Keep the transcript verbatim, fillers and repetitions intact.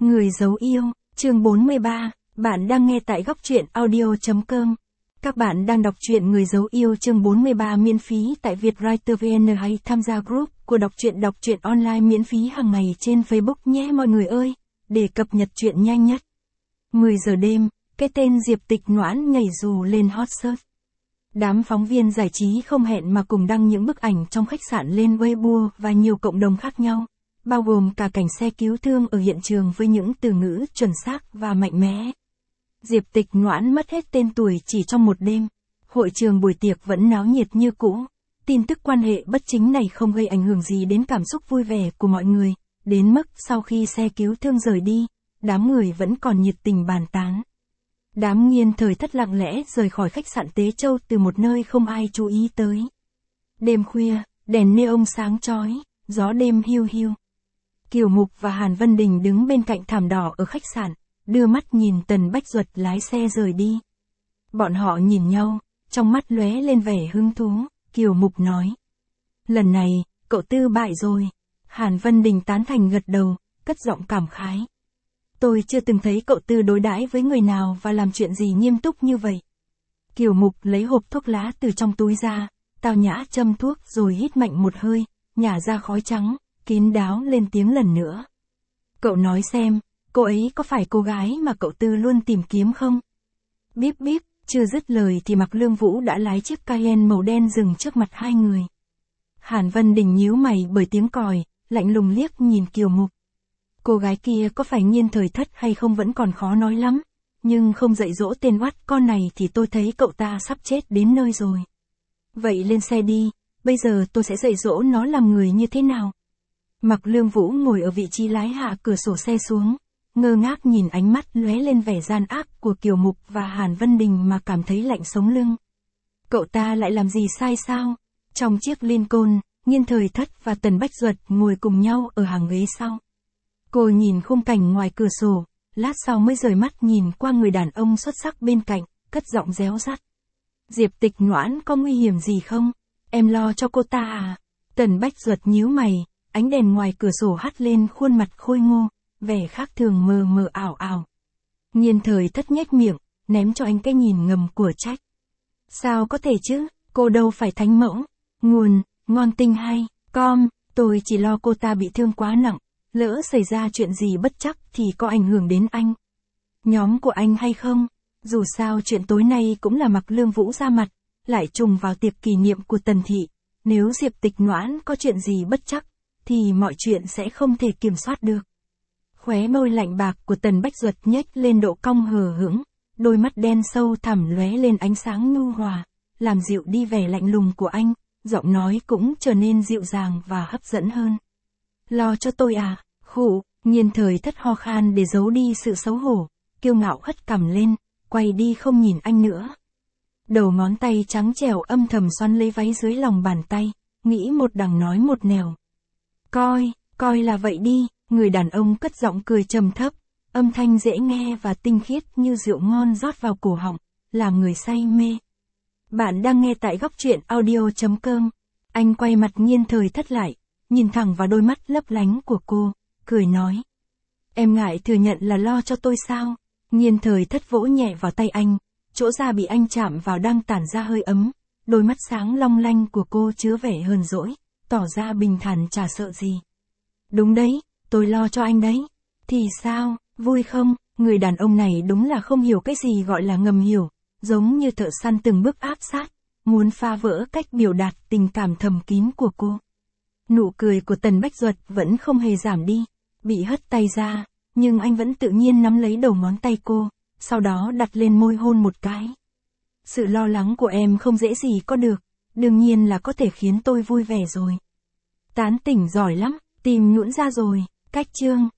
Người giấu yêu, chương bốn mươi ba, bạn đang nghe tại góc truyện audio chấm com. Các bạn đang đọc truyện Người giấu yêu chương bốn mươi ba miễn phí tại Vietwriter vê en hay tham gia group của đọc truyện đọc truyện online miễn phí hàng ngày trên Facebook nhé mọi người ơi, để cập nhật truyện nhanh nhất. mười giờ đêm, cái tên Diệp Tịch Noãn nhảy dù lên hot search. Đám phóng viên giải trí không hẹn mà cùng đăng những bức ảnh trong khách sạn lên Weibo và nhiều cộng đồng khác nhau, bao gồm cả cảnh xe cứu thương ở hiện trường với những từ ngữ chuẩn xác và mạnh mẽ. Diệp Tịch Noãn mất hết tên tuổi chỉ trong một đêm. Hội trường buổi tiệc vẫn náo nhiệt như cũ. Tin tức quan hệ bất chính này không gây ảnh hưởng gì đến cảm xúc vui vẻ của mọi người, đến mức sau khi xe cứu thương rời đi, đám người vẫn còn nhiệt tình bàn tán. Đám Nghiên Thời Thất lặng lẽ rời khỏi khách sạn Tế Châu từ một nơi không ai chú ý tới. Đêm khuya, đèn neon sáng chói, gió đêm hiu hiu. Kiều Mục và Hàn Vân Đình đứng bên cạnh thảm đỏ ở khách sạn, đưa mắt nhìn Tần Bách Duật lái xe rời đi. Bọn họ nhìn nhau, trong mắt lóe lên vẻ hứng thú, Kiều Mục nói. Lần này, cậu Tư bại rồi. Hàn Vân Đình tán thành gật đầu, cất giọng cảm khái. Tôi chưa từng thấy cậu Tư đối đãi với người nào và làm chuyện gì nghiêm túc như vậy. Kiều Mục lấy hộp thuốc lá từ trong túi ra, tao nhã châm thuốc rồi hít mạnh một hơi, nhả ra khói trắng, kín đáo lên tiếng lần nữa. Cậu nói xem, cô ấy có phải cô gái mà cậu Tư luôn tìm kiếm không? Bíp bíp, chưa dứt lời thì Mạc Lương Vũ đã lái chiếc Cayenne màu đen dừng trước mặt hai người. Hàn Vân Đình nhíu mày bởi tiếng còi, lạnh lùng liếc nhìn Kiều Mục. Cô gái kia có phải Nghiên Thời Thất hay không vẫn còn khó nói lắm, nhưng không dạy dỗ tên oát con này thì tôi thấy cậu ta sắp chết đến nơi rồi. Vậy lên xe đi, bây giờ tôi sẽ dạy dỗ nó làm người như thế nào. Mạc Lương Vũ ngồi ở vị trí lái hạ cửa sổ xe xuống, ngơ ngác nhìn ánh mắt lóe lên vẻ gian ác của Kiều Mục và Hàn Vân Đình mà cảm thấy lạnh sống lưng. Cậu ta lại làm gì sai sao? Trong chiếc Lincoln, Nghiên Thời Thất và Tần Bách Duật ngồi cùng nhau ở hàng ghế sau. Cô nhìn khung cảnh ngoài cửa sổ, lát sau mới rời mắt nhìn qua người đàn ông xuất sắc bên cạnh, cất giọng réo rắt. Diệp Tịch Noãn có nguy hiểm gì không? Em lo cho cô ta à? Tần Bách Duật nhíu mày, ánh đèn ngoài cửa sổ hắt lên khuôn mặt khôi ngô, vẻ khác thường mờ mờ ảo ảo. Nghiên Thời Thất nhếch miệng, ném cho anh cái nhìn ngầm của trách. Sao có thể chứ, cô đâu phải thánh mẫu. Nguồn, ngon tinh hay, com, tôi chỉ lo cô ta bị thương quá nặng, lỡ xảy ra chuyện gì bất trắc thì có ảnh hưởng đến anh. Nhóm của anh hay không? Dù sao chuyện tối nay cũng là Mạc Lương Vũ ra mặt, lại trùng vào tiệc kỷ niệm của Tần Thị. Nếu Diệp Tịch Noãn có chuyện gì bất trắc, thì mọi chuyện sẽ không thể kiểm soát được. Khóe môi lạnh bạc của Tần Bách Duật nhếch lên độ cong hờ hững, đôi mắt đen sâu thẳm lóe lên ánh sáng nhu hòa, làm dịu đi vẻ lạnh lùng của anh, giọng nói cũng trở nên dịu dàng và hấp dẫn hơn. Lo cho tôi à? Khụ, Nghiên Thời Thất ho khan để giấu đi sự xấu hổ, kiêu ngạo hất cằm lên, quay đi không nhìn anh nữa. Đầu ngón tay trắng trẻo âm thầm xoắn lấy váy dưới lòng bàn tay, nghĩ một đằng nói một nẻo. Coi, coi là vậy đi, người đàn ông cất giọng cười trầm thấp, âm thanh dễ nghe và tinh khiết như rượu ngon rót vào cổ họng, làm người say mê. Bạn đang nghe tại góc truyện audio chấm com. Anh quay mặt Nghiên Thời Thất lại, nhìn thẳng vào đôi mắt lấp lánh của cô, cười nói. Em ngại thừa nhận là lo cho tôi sao? Nghiên Thời Thất vỗ nhẹ vào tay anh, chỗ da bị anh chạm vào đang tản ra hơi ấm, đôi mắt sáng long lanh của cô chứa vẻ hờn dỗi, tỏ ra bình thản chả sợ gì. Đúng đấy, tôi lo cho anh đấy. Thì sao, vui không? Người đàn ông này đúng là không hiểu cái gì gọi là ngầm hiểu, giống như thợ săn từng bước áp sát, muốn phá vỡ cách biểu đạt tình cảm thầm kín của cô. Nụ cười của Tần Bách Duật vẫn không hề giảm đi, bị hất tay ra, nhưng anh vẫn tự nhiên nắm lấy đầu ngón tay cô, sau đó đặt lên môi hôn một cái. Sự lo lắng của em không dễ gì có được, đương nhiên là có thể khiến tôi vui vẻ rồi. Tán tỉnh giỏi lắm, tìm nhũn ra rồi, cách chương.